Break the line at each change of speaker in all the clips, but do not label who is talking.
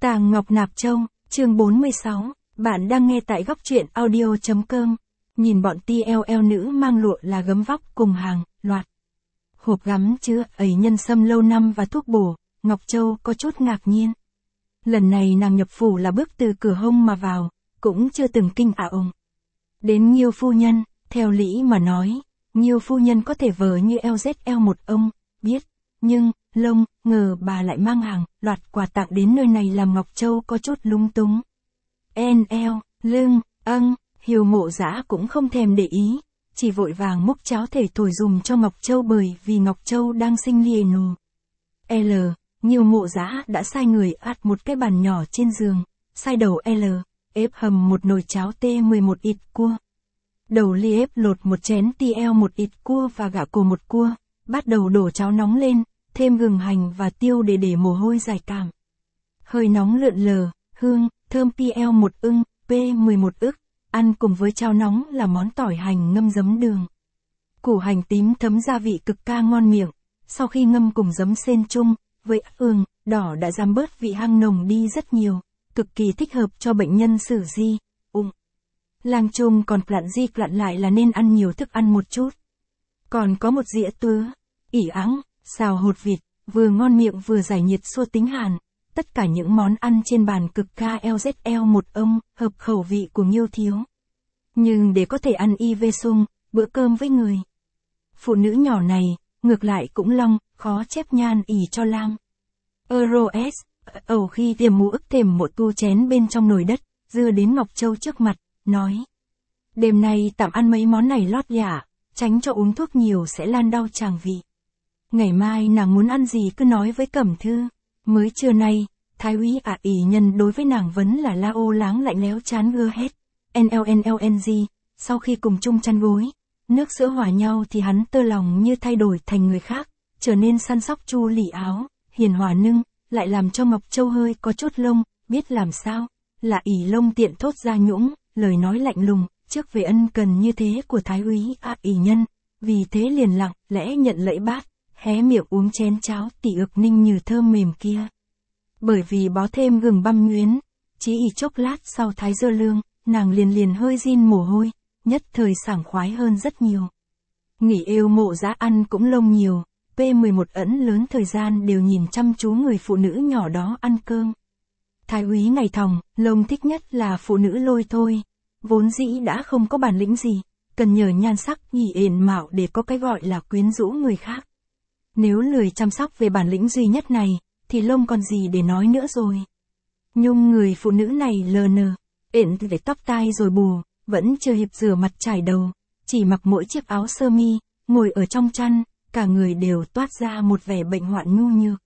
Tàng Ngọc Nạp Châu, chương 46, bạn đang nghe tại góc truyện audio.com. Nhìn bọn TLL nữ mang lụa là gấm vóc cùng hàng, loạt. Hộp gắm chứa ấy nhân sâm lâu năm và thuốc bổ, Ngọc Châu có chút ngạc nhiên. Lần này nàng nhập phủ là bước từ cửa hông mà vào, cũng chưa từng kinh ổng. Đến Nghiêu phu nhân, theo lý mà nói, Nghiêu phu nhân có thể vờ như LZL một ông, biết, nhưng, ngờ bà lại mang hàng, loạt quà tặng đến nơi này làm Ngọc Châu có chút lung túng. Hiều Mộ Dã cũng không thèm để ý, chỉ vội vàng múc cháo thể thổi dùng cho Ngọc Châu bởi vì Ngọc Châu đang sinh lienu. Nghiêu Mộ Dã đã sai người át một cái bàn nhỏ trên giường, sai đầu ép hầm một nồi cháo T11 ít cua. Đầu ly ép lột một chén TL một ít cua và gạo cổ một cua, bắt đầu đổ cháo nóng lên, thêm gừng hành và tiêu để mồ hôi giải cảm. Hơi nóng lượn lờ, hương, thơm PL một ưng, P11 ức, ăn cùng với cháo nóng là món tỏi hành ngâm giấm đường. Củ hành tím thấm gia vị cực ca ngon miệng, sau khi ngâm cùng giấm sên chung, với ương, đỏ đã giảm bớt vị hăng nồng đi rất nhiều, cực kỳ thích hợp cho bệnh nhân sử di, Lang chung còn cặn lại là nên ăn nhiều thức ăn một chút. Còn có một dĩa tứa, ỉ ắng, xào hột vịt, vừa ngon miệng vừa giải nhiệt xua tính hàn. Tất cả những món ăn trên bàn cực ca LZL một ông, hợp khẩu vị của Nghiêu thiếu. Nhưng để có thể ăn IV sung, bữa cơm với người phụ nữ nhỏ này, ngược lại cũng khó chép nhan ỉ cho Lam. Khi tiềm mũ ức thềm một tu chén bên trong nồi đất, dưa đến Ngọc Châu trước mặt, nói. Đêm nay tạm ăn mấy món này lót dạ, tránh cho uống thuốc nhiều sẽ lan đau tràng vị. Ngày mai nàng muốn ăn gì cứ nói với Cẩm Thư. Mới trưa nay, Thái úy ỷ nhân đối với nàng vẫn là la ô láng lạnh lẽo chán ưa hết. NLNLNG, sau khi cùng chung chăn gối, nước sữa hòa nhau thì hắn tơ lòng như thay đổi thành người khác, trở nên săn sóc chu lị áo, hiền hòa nưng, lại làm cho Ngọc Châu hơi có chút biết làm sao, là ỷ tiện thốt ra nhũng, lời nói lạnh lùng, trước về ân cần như thế của Thái úy ỷ nhân, vì thế liền lặng lẽ nhận lẫy bát, hé miệng uống chén cháo tỉ ực ninh như thơm mềm kia. Bởi vì bó thêm gừng băm nhuyễn, chỉ chốc lát sau thái dơ lương, nàng liền hơi rin mồ hôi, nhất thời sảng khoái hơn rất nhiều. Nghỉ yêu Mộ Dã ăn cũng nhiều, P11 ẩn lớn thời gian đều nhìn chăm chú người phụ nữ nhỏ đó ăn cơm. Thái úy ngày thòng, thích nhất là phụ nữ lôi thôi, vốn dĩ đã không có bản lĩnh gì, cần nhờ nhan sắc yển mạo để có cái gọi là quyến rũ người khác. Nếu lười chăm sóc về bản lĩnh duy nhất này, thì còn gì để nói nữa rồi. Nhung người phụ nữ này để tóc tai rồi bù, vẫn chưa hiệp rửa mặt trải đầu, chỉ mặc mỗi chiếc áo sơ mi, ngồi ở trong chăn, cả người đều toát ra một vẻ bệnh hoạn nhu nhược.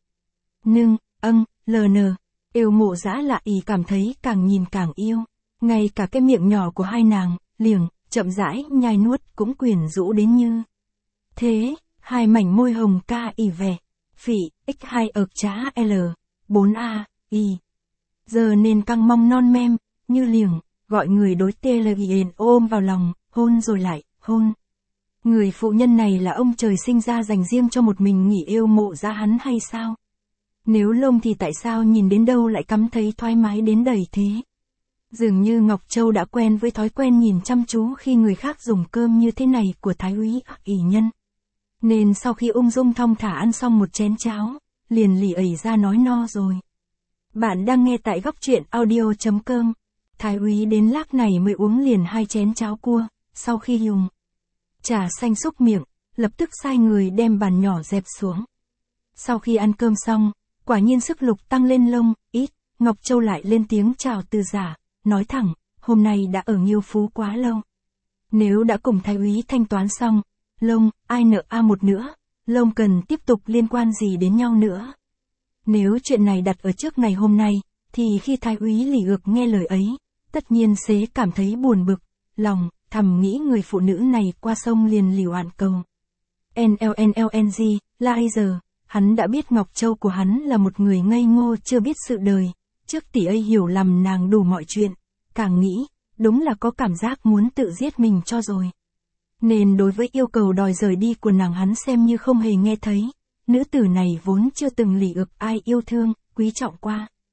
Yêu Mộ Dã là cảm thấy càng nhìn càng yêu, ngay cả cái miệng nhỏ của hai nàng, chậm rãi nhai nuốt cũng quyến rũ đến như thế. Hai mảnh môi hồng ca vẻ, phỉ, x2 ợc trá L, 4A, giờ nên căng mong non mem, như gọi người đối TLIN ôm vào lòng, hôn rồi lại, hôn. Người phụ nhân này là ông trời sinh ra dành riêng cho một mình nghỉ yêu Mộ Dã hắn hay sao? Nếu thì tại sao nhìn đến đâu lại cảm thấy thoải mái đến đầy thế? Dường như Ngọc Châu đã quen với thói quen nhìn chăm chú khi người khác dùng cơm như thế này của Thái úy ỷ nhân. Nên sau khi ung dung thong thả ăn xong một chén cháo, liền lì ẩy ra nói no rồi. Bạn đang nghe tại góc truyện audio.com. Thái úy đến lác này mới uống liền 2 chén cháo cua, sau khi dùng trà xanh xúc miệng, lập tức sai người đem bàn nhỏ dẹp xuống. Sau khi ăn cơm xong, quả nhiên sức lục tăng lên ít, Ngọc Châu lại lên tiếng chào từ giả, nói thẳng, hôm nay đã ở Nghiêu Phú quá lâu. Nếu đã cùng Thái úy thanh toán xong, ai nợ một nữa, cần tiếp tục liên quan gì đến nhau nữa. Nếu chuyện này đặt ở trước ngày hôm nay, thì khi Thái úy lì ược nghe lời ấy, tất nhiên sẽ cảm thấy buồn bực, thầm nghĩ người phụ nữ này qua sông liền liều ạn cầu. NLNLNG, lại giờ, hắn đã biết Ngọc Châu của hắn là một người ngây ngô chưa biết sự đời, trước tỷ ấy hiểu lầm nàng đủ mọi chuyện, càng nghĩ, đúng là có cảm giác muốn tự giết mình cho rồi. Nên đối với yêu cầu đòi rời đi của nàng hắn xem như không hề nghe thấy, nữ tử này vốn chưa từng lì ược ai yêu thương, quý trọng qua.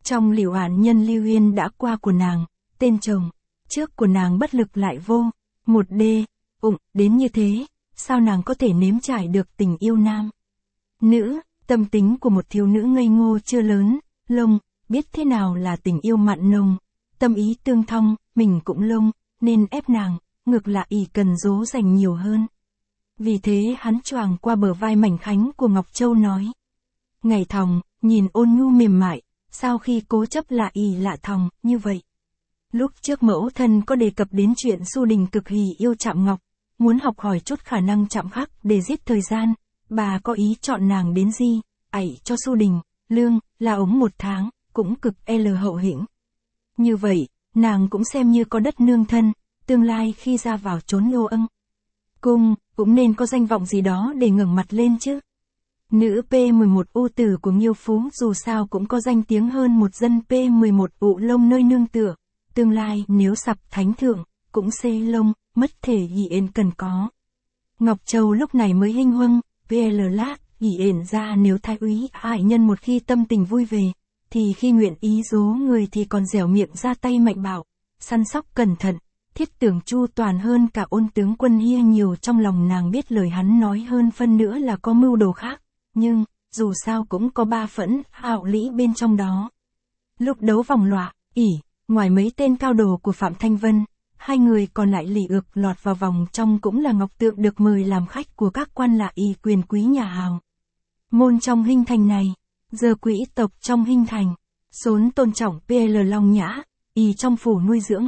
Trong Liễu Oản Nhân Lưu Uyên đã qua của nàng, tên chồng, trước của nàng bất lực lại vô, một đê, đến như thế, sao nàng có thể nếm trải được tình yêu nam? Nữ, tâm tính của một thiếu nữ ngây ngô chưa lớn, lông, biết thế nào là tình yêu mặn nồng, tâm ý tương thông, mình cũng lông, nên ép nàng, ngược lại ỷ cần dỗ dành nhiều hơn. Vì thế hắn choàng qua bờ vai mảnh khảnh của Ngọc Châu nói. Ngày thòng, nhìn ôn nhu mềm mại, sao khi cố chấp lạ ỷ lạ thòng, như vậy. Lúc trước mẫu thân có đề cập đến chuyện Xu Đình cực hỉ yêu Trạm Ngọc, muốn học hỏi chút khả năng chạm khắc để giết thời gian, bà có ý chọn nàng đến di, ảy cho Xu Đình, lương, là ống 1 tháng, cũng cực hậu hĩnh. Như vậy, nàng cũng xem như có đất nương thân, tương lai khi ra vào trốn Lô Ân cung, cũng nên có danh vọng gì đó để ngẩng mặt lên chứ. Nữ P11 U tử của Nghiêu Phú dù sao cũng có danh tiếng hơn một dân P11 ụ lông nơi nương tựa, tương lai nếu sập thánh thượng, cũng xê lông, mất thể Yển cần có. Ngọc Châu lúc này mới hinh huâng, PL lát, Yển ra nếu thái úy Hải Nhân một khi tâm tình vui về, thì khi nguyện ý dố người thì còn dẻo miệng ra tay mạnh bạo, săn sóc cẩn thận, thiết tưởng chu toàn hơn cả Ôn tướng quân Hia nhiều. Trong lòng nàng biết lời hắn nói hơn phân nữa là có mưu đồ khác, nhưng, dù sao cũng có ba phẫn, hạo lĩ bên trong đó. Lúc đấu vòng loại, ngoài mấy tên cao đồ của Phạm Thanh Vân, hai người còn lại lì ược lọt vào vòng trong cũng là Ngọc Tượng được mời làm khách của các quan lại quyền quý nhà hào môn trong Hinh Thành này, giờ quý tộc trong Hinh Thành, xốn tôn trọng PL Long Nhã, trong phủ nuôi dưỡng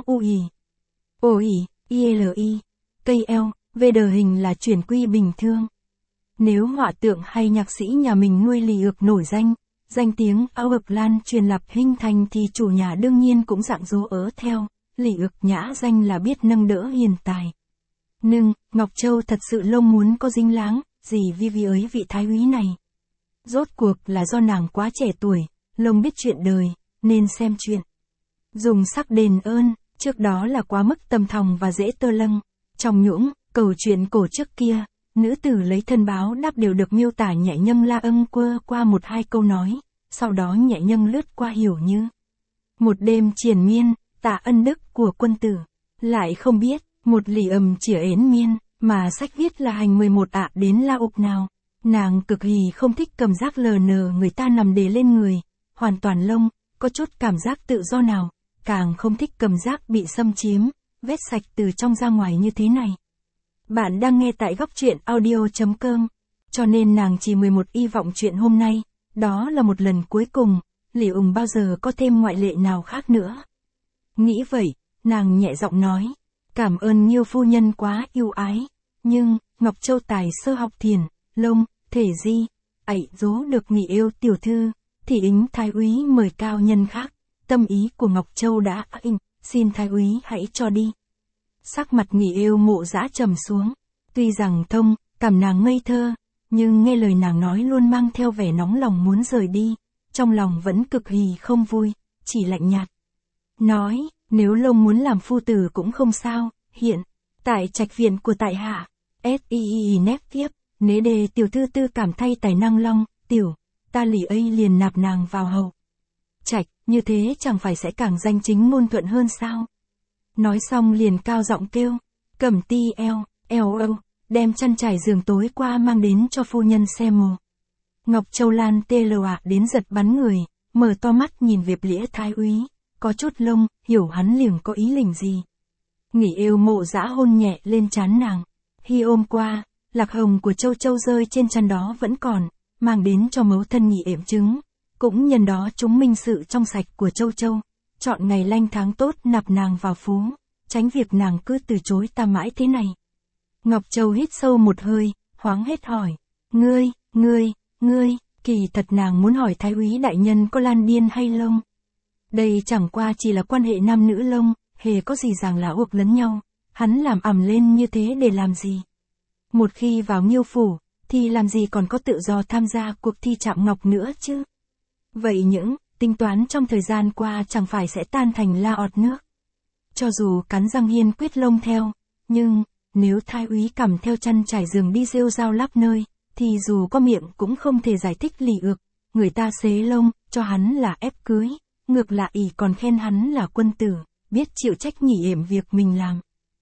ILI, cây eo, về đời hình là chuyển quy bình thường. Nếu họa tượng hay nhạc sĩ nhà mình nuôi lì ược nổi danh tiếng áo ực lan truyền lập Hinh Thành thì chủ nhà đương nhiên cũng dạng dỗ ớ theo, lì ực nhã danh là biết nâng đỡ hiền tài. Nhưng, Ngọc Châu thật sự lông muốn có dính láng, gì vì ấy vị thái úy này. Rốt cuộc là do nàng quá trẻ tuổi, lông biết chuyện đời, nên xem chuyện. Dùng sắc đền ơn, trước đó là quá mức tầm thòng và dễ tơ lăng. Trong những câu chuyện cổ trước kia, nữ tử lấy thân báo đáp đều được miêu tả nhẹ nhâng la âng quơ qua 1-2 câu nói, sau đó nhẹ nhâng lướt qua hiểu như một đêm triền miên, tạ ân đức của quân tử. Lại không biết, một lì chỉa ến miên, mà sách viết là hành 11 đến la ục nào. Nàng cực hì không thích cầm giác LN người ta nằm đè lên người, hoàn toàn lông, có chút cảm giác tự do nào, càng không thích cầm giác bị xâm chiếm, vết sạch từ trong ra ngoài như thế này. Bạn đang nghe tại góc truyện audio.com, cho nên nàng chỉ 11 hy vọng chuyện hôm nay, đó là một lần cuối cùng, liệu bao giờ có thêm ngoại lệ nào khác nữa. Nghĩ vậy, nàng nhẹ giọng nói, cảm ơn Nghiêu phu nhân quá yêu ái, nhưng, Ngọc Châu tài sơ học thiền, lông, thể di, dỗ được nghỉ yêu tiểu thư, thì ính thái úy mời cao nhân khác, tâm ý của Ngọc Châu đã xin thái úy hãy cho đi. Sắc mặt nghỉ yêu Mộ Dã trầm xuống, tuy rằng cảm nàng ngây thơ, nhưng nghe lời nàng nói luôn mang theo vẻ nóng lòng muốn rời đi, trong lòng vẫn cực hì không vui, chỉ lạnh nhạt. Nói, nếu lông muốn làm phu tử cũng không sao, hiện, tại trạch viện của tại hạ, nép tiếp, nế đề tiểu thư tư cảm thay tài năng long, ta lì ấy liền nạp nàng vào hầu trạch, như thế chẳng phải sẽ càng danh chính ngôn thuận hơn sao? Nói xong liền cao giọng kêu, Cẩm Ti đem chăn trải giường tối qua mang đến cho phu nhân xem mồ. Ngọc Châu Lan đến giật bắn người, mở to mắt nhìn về Lĩa thái úy, có chút lông, hiểu hắn liền có ý lình gì. Nghỉ yêu Mộ Dã hôn nhẹ lên trán nàng, khi ôm qua, lạc hồng của Châu Châu rơi trên chăn đó vẫn còn, mang đến cho mẫu thân nghỉ ẻm trứng, cũng nhân đó chúng minh sự trong sạch của Châu Châu, chọn ngày lanh tháng tốt nạp nàng vào phú, tránh việc nàng cứ từ chối ta mãi thế này. Ngọc Châu hít sâu một hơi, hoáng hết hỏi, ngươi, kỳ thật nàng muốn hỏi thái úy đại nhân có lan điên hay lông. Đây chẳng qua chỉ là quan hệ nam nữ lông, hề có gì ràng lá uộc lẫn nhau, hắn làm ầm lên như thế để làm gì? Một khi vào Nghiêu phủ, thì làm gì còn có tự do tham gia cuộc thi chạm ngọc nữa chứ? Vậy những tính toán trong thời gian qua chẳng phải sẽ tan thành la ọt nước. Cho dù cắn răng hiên quyết lông theo, nhưng, nếu thái úy cầm theo chăn trải giường đi rêu rao lắp nơi, thì dù có miệng cũng không thể giải thích lì ược, người ta xế lông, cho hắn là ép cưới, ngược lại ỷ còn khen hắn là quân tử, biết chịu trách nhỉ ểm việc mình làm.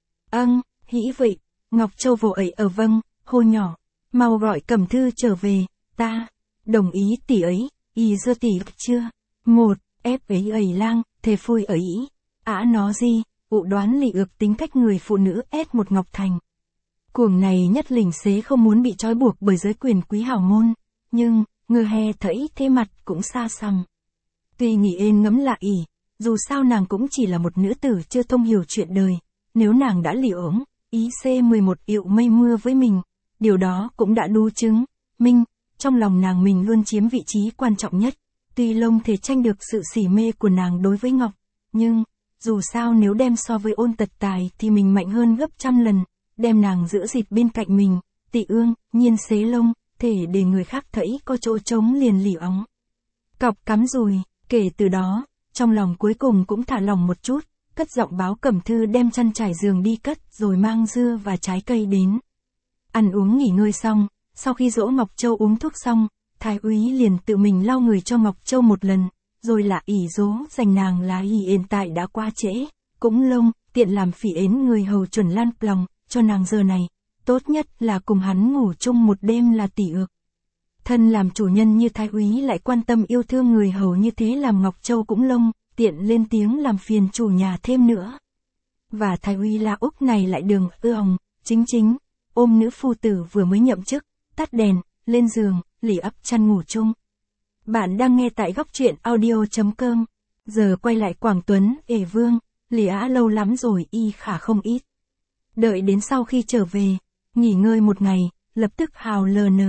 Hĩ vậy, Ngọc Châu vội ấy ở vâng, hô nhỏ, mau gọi Cẩm Thư trở về, ta, đồng ý tỷ ấy, y dơ tỷ chưa? Một, ép ấy lang, thề phôi ấy, nó gì, ụ đoán lị ược tính cách người phụ nữ ép một Ngọc Thành. Cuồng này nhất lình xế không muốn bị trói buộc bởi giới quyền quý hào môn, nhưng, ngơ he thấy thế mặt cũng xa xăm. Tuy nghĩ ên ngẫm lạ ỉ, dù sao nàng cũng chỉ là một nữ tử chưa thông hiểu chuyện đời, nếu nàng đã lì ốm, ý C11 ịu mây mưa với mình, điều đó cũng đã đú chứng, minh, trong lòng nàng mình luôn chiếm vị trí quan trọng nhất, tuy Long thể tranh được sự sỉ mê của nàng đối với Ngọc, nhưng, dù sao nếu đem so với Ôn Tật Tài thì mình mạnh hơn gấp trăm lần, đem nàng giữ dịt bên cạnh mình, Tị Ương, nhiên xế Long, thể để người khác thấy có chỗ trống liền lỉ óng. Cọc cắm rùi, kể từ đó, trong lòng cuối cùng cũng thả lòng một chút, cất giọng báo Cẩm Thư đem chăn trải giường đi cất rồi mang dưa và trái cây đến. Ăn uống nghỉ ngơi xong, sau khi dỗ Ngọc Châu uống thuốc xong, Thái úy liền tự mình lau người cho Ngọc Châu một lần, rồi là ỷ dỗ dành nàng là hiện tại đã qua trễ, cũng Long, tiện làm phỉ ến người hầu chuẩn lan lòng, cho nàng giờ này, tốt nhất là cùng hắn ngủ chung một đêm là tỷ ược. Thân làm chủ nhân như Thái úy lại quan tâm yêu thương người hầu như thế làm Ngọc Châu cũng Long, tiện lên tiếng làm phiền chủ nhà thêm nữa. Và Thái úy La Úc này lại đường òng, chính, ôm nữ phu tử vừa mới nhậm chức, tắt đèn, lên giường, lì ấp chăn ngủ chung. Bạn đang nghe tại góc truyện audio.com. Giờ quay lại Quảng Tuấn, Vương, lì á lâu lắm rồi y khả không ít. Đợi đến sau khi trở về, nghỉ ngơi một ngày, lập tức hào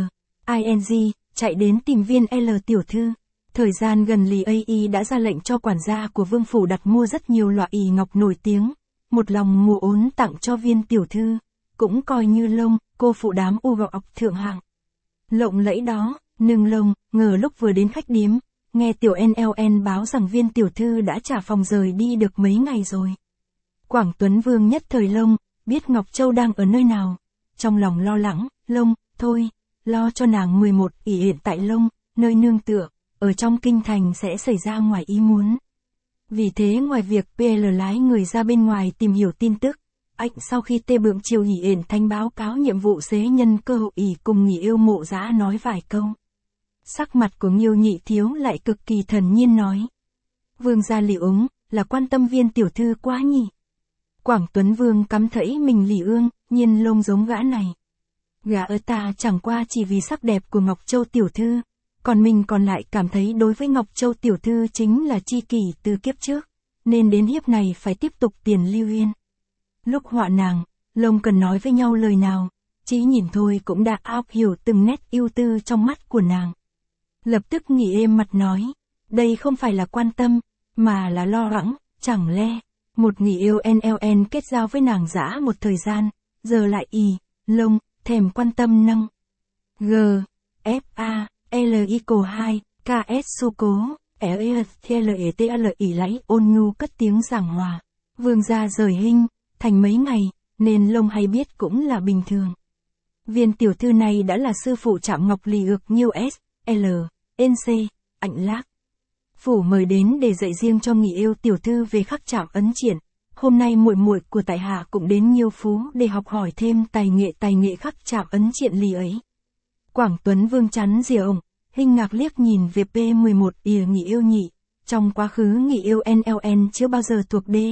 ing, chạy đến tìm viên L tiểu thư. Thời gian gần lì AI đã ra lệnh cho quản gia của vương phủ đặt mua rất nhiều loại ỉ ngọc nổi tiếng, một lòng mua ốn tặng cho viên tiểu thư, cũng coi như Long, cô phụ đám u gọc thượng hạng. Lộng lẫy đó, nương Long, ngờ lúc vừa đến khách điếm, nghe tiểu NLN báo rằng viên tiểu thư đã trả phòng rời đi được mấy ngày rồi. Quảng Tuấn Vương nhất thời Long, biết Ngọc Châu đang ở nơi nào, trong lòng lo lắng, Long, thôi, lo cho nàng 11 ỉ hiện tại Long, nơi nương tựa, ở trong kinh thành sẽ xảy ra ngoài ý muốn. Vì thế ngoài việc PL lái người ra bên ngoài tìm hiểu tin tức, anh sau khi Tê Bượng Triều ỉ ển thanh báo cáo nhiệm vụ xế nhân cơ hội ỉ cùng nghỉ yêu Mộ Dã nói vài câu. Sắc mặt của Nghiêu Nhị Thiếu lại cực kỳ thần nhiên nói. Vương gia lì úng, là quan tâm viên tiểu thư quá nhỉ. Quảng Tuấn Vương cắm thẫy mình lì ương, nhiên Long giống gã này. Gã ở ta chẳng qua chỉ vì sắc đẹp của Ngọc Châu tiểu thư, còn mình còn lại cảm thấy đối với Ngọc Châu tiểu thư chính là tri kỷ từ kiếp trước, nên đến hiếp này phải tiếp tục tiền lưu yên. Lúc họa nàng, Long cần nói với nhau lời nào, chỉ nhìn thôi cũng đã óc hiểu từng nét ưu tư trong mắt của nàng. Lập tức nghỉ êm mặt nói, đây không phải là quan tâm, mà là lo lắng, chẳng lẽ, một người yêu NLN kết giao với nàng dã một thời gian, giờ lại Long, thèm quan tâm năng. G, F, A, L, I, cô 2, K, S, su cố, L, L, E, T, L, ỉ lãy ôn nhu cất tiếng giảng hòa. Vương gia rời hinh, thành mấy ngày, nên Long hay biết cũng là bình thường. Viên tiểu thư này đã là sư phụ Trạm Ngọc lì ược nhiêu S, L, N, C, ảnh lác. Phủ mời đến để dạy riêng cho nghỉ yêu tiểu thư về khắc Trạm ấn triển. Hôm nay muội muội của tại hạ cũng đến Nhiêu Phú để học hỏi thêm tài nghệ khắc Trạm ấn triển lì ấy. Quảng Tuấn Vương chắn rìa ổng, hinh ngạc liếc nhìn về P11 ỉa nghỉ yêu nhị. Trong quá khứ nghỉ yêu NLN chưa bao giờ thuộc D.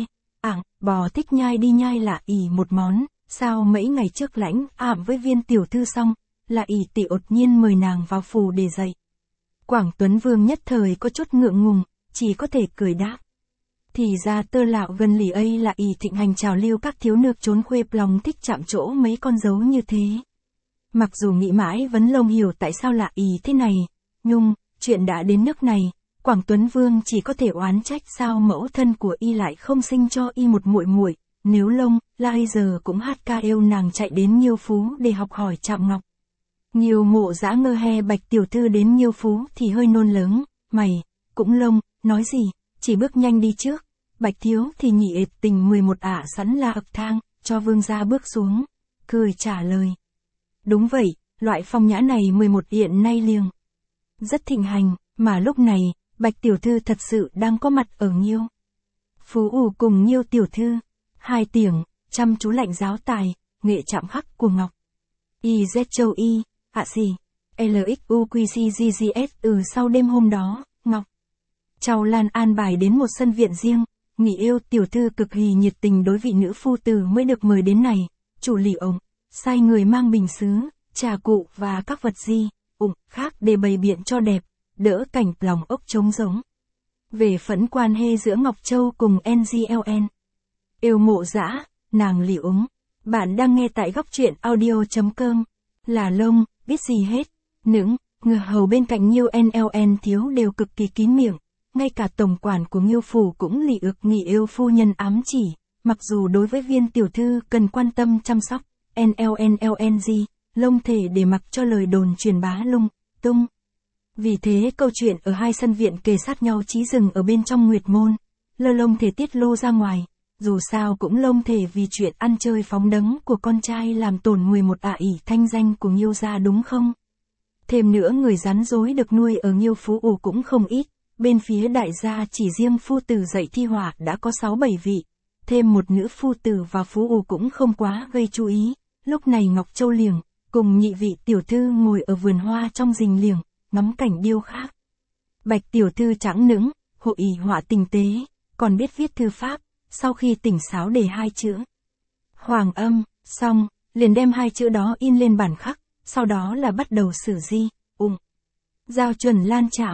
Bò thích nhai đi nhai là ỉ một món, sao mấy ngày trước lãnh với viên tiểu thư xong, là ỉ tỷ ột nhiên mời nàng vào phủ để dạy. Quảng Tuấn Vương nhất thời có chút ngượng ngùng, chỉ có thể cười đáp. Thì ra tơ lạo gần lì ấy là ỉ thịnh hành trào lưu các thiếu nữ trốn khuê lòng thích chạm chỗ mấy con dấu như thế. Mặc dù nghĩ mãi vẫn Long hiểu tại sao là ỉ thế này, nhưng, chuyện đã đến nước này, Quảng Tuấn Vương chỉ có thể oán trách sao mẫu thân của y lại không sinh cho y một muội muội, nếu Long, lại giờ cũng hát ca yêu nàng chạy đến Nhiêu Phú để học hỏi Trạm Ngọc. Nhiều Mộ Dã ngơ he Bạch tiểu thư đến Nhiêu Phú thì hơi nôn lớn, mày, cũng Long, nói gì, chỉ bước nhanh đi trước, Bạch thiếu thì nhị ệt tình 11 sẵn là ậc thang, cho vương gia bước xuống, cười trả lời. Đúng vậy, loại phong nhã này 11 hiện nay liêng rất thịnh hành, mà lúc này, Bạch tiểu thư thật sự đang có mặt ở Nhiêu Phú ủ cùng Nhiêu tiểu thư. Hai tiếng, chăm chú lạnh giáo tài, nghệ chạm khắc của Ngọc. IZ châu Y, ạ xì, LXUQCGGS. Sau đêm hôm đó, Ngọc Châu Lan an bài đến một sân viện riêng, nghỉ yêu tiểu thư cực kỳ nhiệt tình đối vị nữ phu tử mới được mời đến này, chủ lì ổng, sai người mang bình sứ, trà cụ và các vật khác để bày biện cho đẹp, đỡ cảnh lòng ốc trống giống. Về phẫn quan hệ giữa Ngọc Châu cùng NGLN. Yêu mộ dã, nàng lì úng. Bạn đang nghe tại góc truyện audio.com. Là lông, biết gì hết. Những người hầu bên cạnh Nhiêu NLN thiếu đều cực kỳ kín miệng. Ngay cả tổng quản của Nhiêu phủ cũng lì ực nghị yêu phu nhân ám chỉ. Mặc dù đối với viên tiểu thư cần quan tâm chăm sóc, NLNLNG, lông thể để mặc cho lời đồn truyền bá lung tung. Vì thế câu chuyện ở hai sân viện kề sát nhau chí dừng ở bên trong Nguyệt Môn. Lông thể tiết lô ra ngoài. Dù sao cũng lông thể vì chuyện ăn chơi phóng đấng của con trai làm tổn 11 ỷ thanh danh của Nhiêu gia đúng không? Thêm nữa người rắn rối được nuôi ở Nhiêu Phú ủ cũng không ít. Bên phía đại gia chỉ riêng phu tử dạy thi họa đã có 6-7 vị. Thêm một nữ phu tử và Phú ủ cũng không quá gây chú ý. Lúc này Ngọc Châu Liềng cùng nhị vị tiểu thư ngồi ở vườn hoa trong rình liềng, ngắm cảnh điêu khắc. Bạch tiểu thư trắng nững, hội họa tinh tế, còn biết viết thư pháp. Sau khi tỉnh sáo để 2 chữ Hoàng âm, xong, liền đem 2 chữ đó in lên bản khắc, sau đó là bắt đầu sử di, giao chuẩn lan chạm,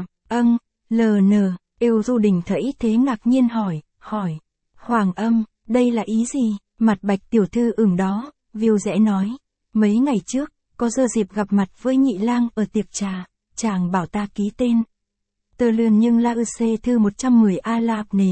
LN, Yêu Du Đình thấy thế ngạc nhiên hỏi, Hoàng âm, đây là ý gì? Mặt Bạch tiểu thư ửng đó, viêu rẽ nói, mấy ngày trước, có dơ dịp gặp mặt với nhị lang ở tiệc trà, chàng bảo ta ký tên. Tờ lươn nhưng la ư thư 110 a lạp nề.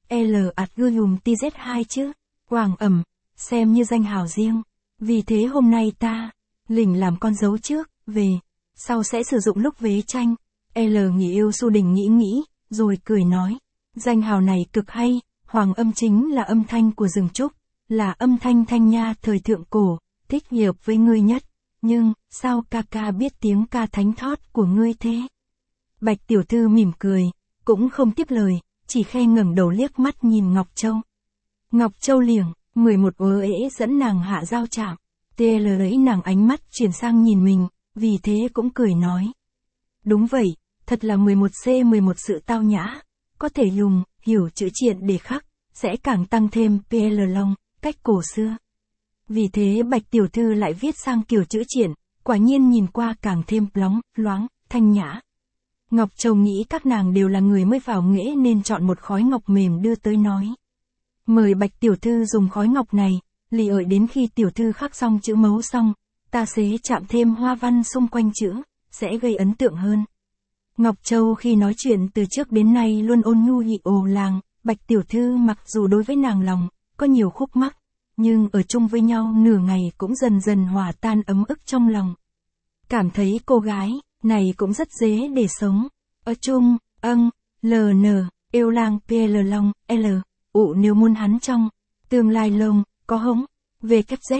L@Gulum TZ2 chứ, Hoàng ẩm, xem như danh hào riêng. Vì thế hôm nay ta, lỉnh làm con dấu trước, về, sau sẽ sử dụng lúc vế tranh. Nghỉ yêu Du Đình nghĩ, rồi cười nói, danh hào này cực hay, Hoàng âm chính là âm thanh của rừng trúc, là âm thanh thanh nha thời thượng cổ, thích hợp với ngươi nhất, nhưng, sao ca ca biết tiếng ca thánh thót của ngươi thế? Bạch tiểu thư mỉm cười, cũng không tiếp lời. Chỉ khe ngẩng đầu liếc mắt nhìn Ngọc Châu. Ngọc Châu Liềng, 11 ế dẫn nàng hạ giao chạm. TL lấy nàng ánh mắt chuyển sang nhìn mình, vì thế cũng cười nói. Đúng vậy, thật là 11C11 sự tao nhã. Có thể dùng, hiểu chữ triện để khắc, sẽ càng tăng thêm PL long, cách cổ xưa. Vì thế Bạch tiểu thư lại viết sang kiểu chữ triện, quả nhiên nhìn qua càng thêm lóng, loáng, thanh nhã. Ngọc Châu nghĩ các nàng đều là người mới vào nghễ nên chọn một khói ngọc mềm đưa tới nói. Mời Bạch tiểu thư dùng khói ngọc này, lì ợi đến khi tiểu thư khắc xong chữ mấu xong, ta sẽ chạm thêm hoa văn xung quanh chữ, sẽ gây ấn tượng hơn. Ngọc Châu khi nói chuyện từ trước đến nay luôn ôn nhu nhị ồ làng, Bạch tiểu thư mặc dù đối với nàng lòng, có nhiều khúc mắc, nhưng ở chung với nhau nửa ngày cũng dần dần hòa tan ấm ức trong lòng. Cảm thấy cô gái này cũng rất dễ để sống. Ở chung, LN, yêu lang PL long, nếu muốn hắn trong, tương lai lông, có hống, VKZ,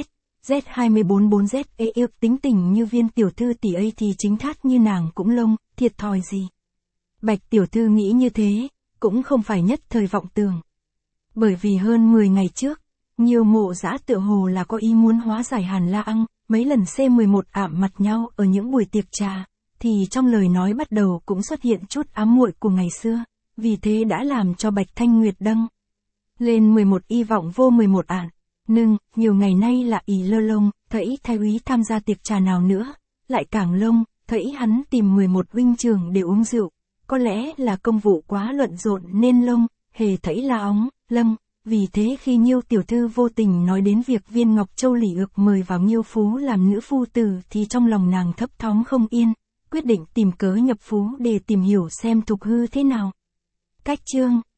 Z244Z yêu tính tình như viên tiểu thư tỷ ấy thì chính thát như nàng cũng lông, thiệt thòi gì. Bạch tiểu thư nghĩ như thế, cũng không phải nhất thời vọng tưởng. Bởi vì hơn 10 ngày trước, nhiều mộ dã tựa hồ là có ý muốn hóa giải Hàn La Ăng, mấy lần C11 ạm mặt nhau ở những buổi tiệc trà. Thì trong lời nói bắt đầu cũng xuất hiện chút ám muội của ngày xưa, vì thế đã làm cho Bạch Thanh Nguyệt đâng lên 11 y vọng vô 11 ản. Nhưng, nhiều ngày nay là ý lơ lông, thấy thái úy tham gia tiệc trà nào nữa, lại càng lông, thấy hắn tìm 11 huynh trưởng để uống rượu, có lẽ là công vụ quá luận rộn nên lông, hề thấy là óng, lâng. Vì thế khi Nhiêu tiểu thư vô tình nói đến việc viên Ngọc Châu lỉ ược mời vào Nhiêu Phú làm nữ phu tử thì trong lòng nàng thấp thỏm không yên. Quyết định tìm cớ nhập Phú để tìm hiểu xem thục hư thế nào. Cách chương